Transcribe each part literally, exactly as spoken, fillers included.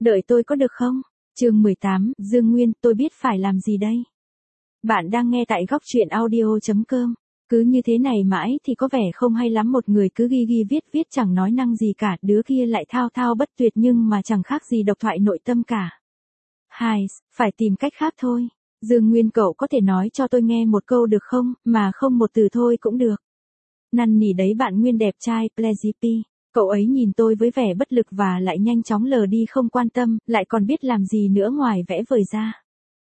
Đợi tôi có được không? Chương mười tám, Dương Nguyên, tôi biết phải làm gì đây? Bạn đang nghe tại góc truyện audio chấm com. Cứ như thế này mãi thì có vẻ không hay lắm, một người cứ ghi ghi viết viết chẳng nói năng gì cả, đứa kia lại thao thao bất tuyệt nhưng mà chẳng khác gì độc thoại nội tâm cả. Hai, phải tìm cách khác thôi. Dương Nguyên, cậu có thể nói cho tôi nghe một câu được không, mà không một từ thôi cũng được. Năn nỉ đấy bạn Nguyên đẹp trai, Plezipi. Cậu ấy nhìn tôi với vẻ bất lực và lại nhanh chóng lờ đi, không quan tâm, lại còn biết làm gì nữa ngoài vẽ vời ra.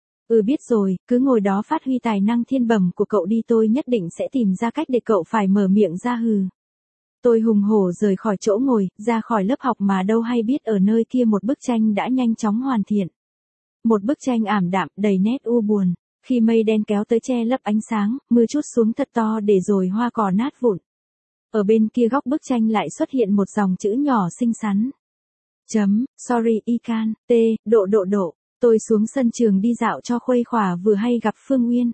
Ừ biết rồi, cứ ngồi đó phát huy tài năng thiên bẩm của cậu đi, tôi nhất định sẽ tìm ra cách để cậu phải mở miệng ra hừ. Tôi hùng hổ rời khỏi chỗ ngồi, ra khỏi lớp học mà đâu hay biết ở nơi kia một bức tranh đã nhanh chóng hoàn thiện. Một bức tranh ảm đạm, đầy nét u buồn. Khi mây đen kéo tới che lấp ánh sáng, mưa trút xuống thật to để rồi hoa cỏ nát vụn. Ở bên kia góc bức tranh lại xuất hiện một dòng chữ nhỏ xinh xắn. Chấm, sorry Ican, T, độ độ độ. Tôi xuống sân trường đi dạo cho khuây khỏa, vừa hay gặp Phương Uyên.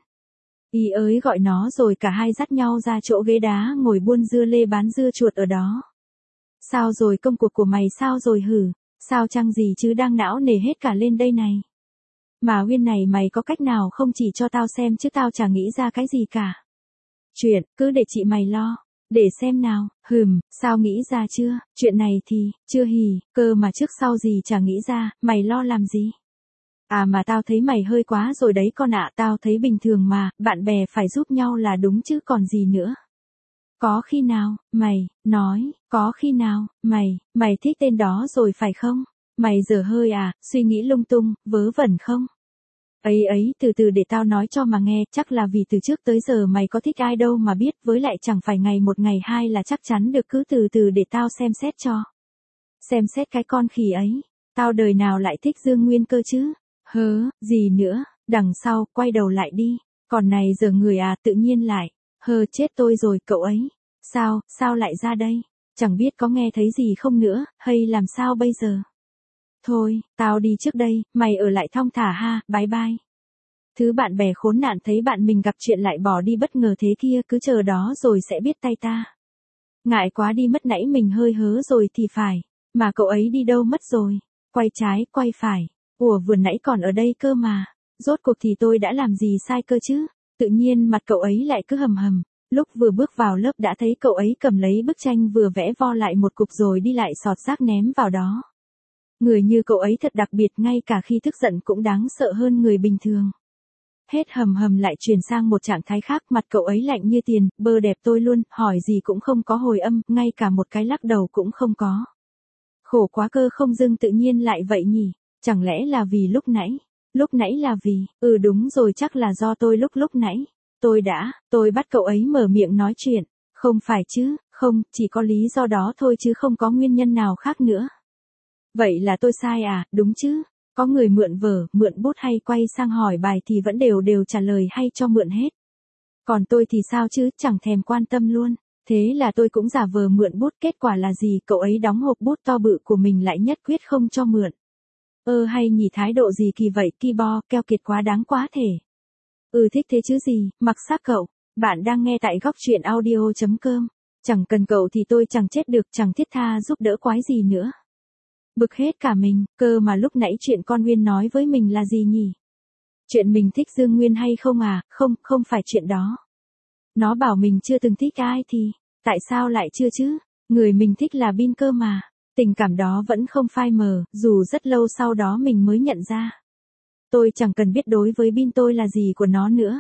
Ý ới gọi nó rồi cả hai dắt nhau ra chỗ ghế đá ngồi buôn dưa lê bán dưa chuột ở đó. Sao rồi, công cuộc của mày sao rồi hử? Sao chăng gì chứ, đang não nề hết cả lên đây này. Mà Uyên này, mày có cách nào không chỉ cho tao xem chứ tao chả nghĩ ra cái gì cả. Chuyện, cứ để chị mày lo. Để xem nào, hừm, sao nghĩ ra chưa, chuyện này thì, chưa hì, cơ mà trước sau gì chả nghĩ ra, mày lo làm gì? À mà tao thấy mày hơi quá rồi đấy con ạ, tao thấy bình thường mà, bạn bè phải giúp nhau là đúng chứ còn gì nữa. Có khi nào, mày, nói, có khi nào, mày, mày thích tên đó rồi phải không? Mày dở hơi à, suy nghĩ lung tung, vớ vẩn không? Ấy ấy, từ từ để tao nói cho mà nghe, chắc là vì từ trước tới giờ mày có thích ai đâu mà biết, với lại chẳng phải ngày một ngày hai là chắc chắn được, cứ từ từ để tao xem xét cho. Xem xét cái con khỉ ấy, tao đời nào lại thích Dương Nguyên cơ chứ? Hớ, gì nữa, đằng sau, quay đầu lại đi, còn này giờ người à, tự nhiên lại, hơ chết tôi rồi cậu ấy, sao, sao lại ra đây, chẳng biết có nghe thấy gì không nữa, hay làm sao bây giờ? Thôi, tao đi trước đây, mày ở lại thong thả ha, bye bye. Thứ bạn bè khốn nạn thấy bạn mình gặp chuyện lại bỏ đi bất ngờ thế kia, cứ chờ đó rồi sẽ biết tay ta. Ngại quá đi mất, nãy mình hơi hớ rồi thì phải, mà cậu ấy đi đâu mất rồi, quay trái, quay phải, ủa vừa nãy còn ở đây cơ mà, rốt cuộc thì tôi đã làm gì sai cơ chứ, tự nhiên mặt cậu ấy lại cứ hầm hầm, lúc vừa bước vào lớp đã thấy cậu ấy cầm lấy bức tranh vừa vẽ vo lại một cục rồi đi lại sọt rác ném vào đó. Người như cậu ấy thật đặc biệt, ngay cả khi tức giận cũng đáng sợ hơn người bình thường. Hết hầm hầm lại chuyển sang một trạng thái khác, mặt cậu ấy lạnh như tiền, bơ đẹp tôi luôn, hỏi gì cũng không có hồi âm, ngay cả một cái lắc đầu cũng không có. Khổ quá cơ, không dưng tự nhiên lại vậy nhỉ, chẳng lẽ là vì lúc nãy, lúc nãy là vì, ừ đúng rồi, chắc là do tôi lúc lúc nãy, tôi đã, tôi bắt cậu ấy mở miệng nói chuyện, không phải chứ, không, chỉ có lý do đó thôi chứ không có nguyên nhân nào khác nữa. Vậy là tôi sai à, đúng chứ? Có người mượn vở, mượn bút hay quay sang hỏi bài thì vẫn đều đều trả lời hay cho mượn hết. Còn tôi thì sao chứ, chẳng thèm quan tâm luôn. Thế là tôi cũng giả vờ mượn bút, kết quả là gì, cậu ấy đóng hộp bút to bự của mình lại nhất quyết không cho mượn. Ơ hay nhỉ, thái độ gì kỳ vậy, ki bo, keo kiệt quá, đáng quá thể. Ừ thích thế chứ gì, mặc xác cậu. Bạn đang nghe tại góc truyện audio chấm com. Chẳng cần cậu thì tôi chẳng chết được, chẳng thiết tha giúp đỡ quái gì nữa. Bực hết cả mình, cơ mà lúc nãy chuyện con Nguyên nói với mình là gì nhỉ? Chuyện mình thích Dương Nguyên hay không à? Không, không phải chuyện đó. Nó bảo mình chưa từng thích ai thì, tại sao lại chưa chứ? Người mình thích là Bin cơ mà. Tình cảm đó vẫn không phai mờ, dù rất lâu sau đó mình mới nhận ra. Tôi chẳng cần biết đối với Bin tôi là gì của nó nữa.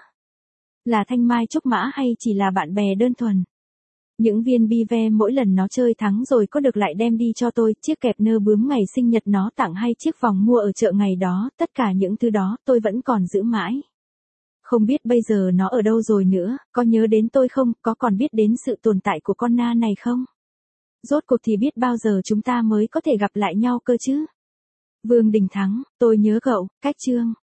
Là thanh mai trúc mã hay chỉ là bạn bè đơn thuần. Những viên bi ve mỗi lần nó chơi thắng rồi có được lại đem đi cho tôi, chiếc kẹp nơ bướm ngày sinh nhật nó tặng hay chiếc vòng mua ở chợ ngày đó, tất cả những thứ đó tôi vẫn còn giữ mãi. Không biết bây giờ nó ở đâu rồi nữa, có nhớ đến tôi không, có còn biết đến sự tồn tại của con Na này không? Rốt cuộc thì biết bao giờ chúng ta mới có thể gặp lại nhau cơ chứ? Vương Đình Thắng, tôi nhớ cậu, cách chương.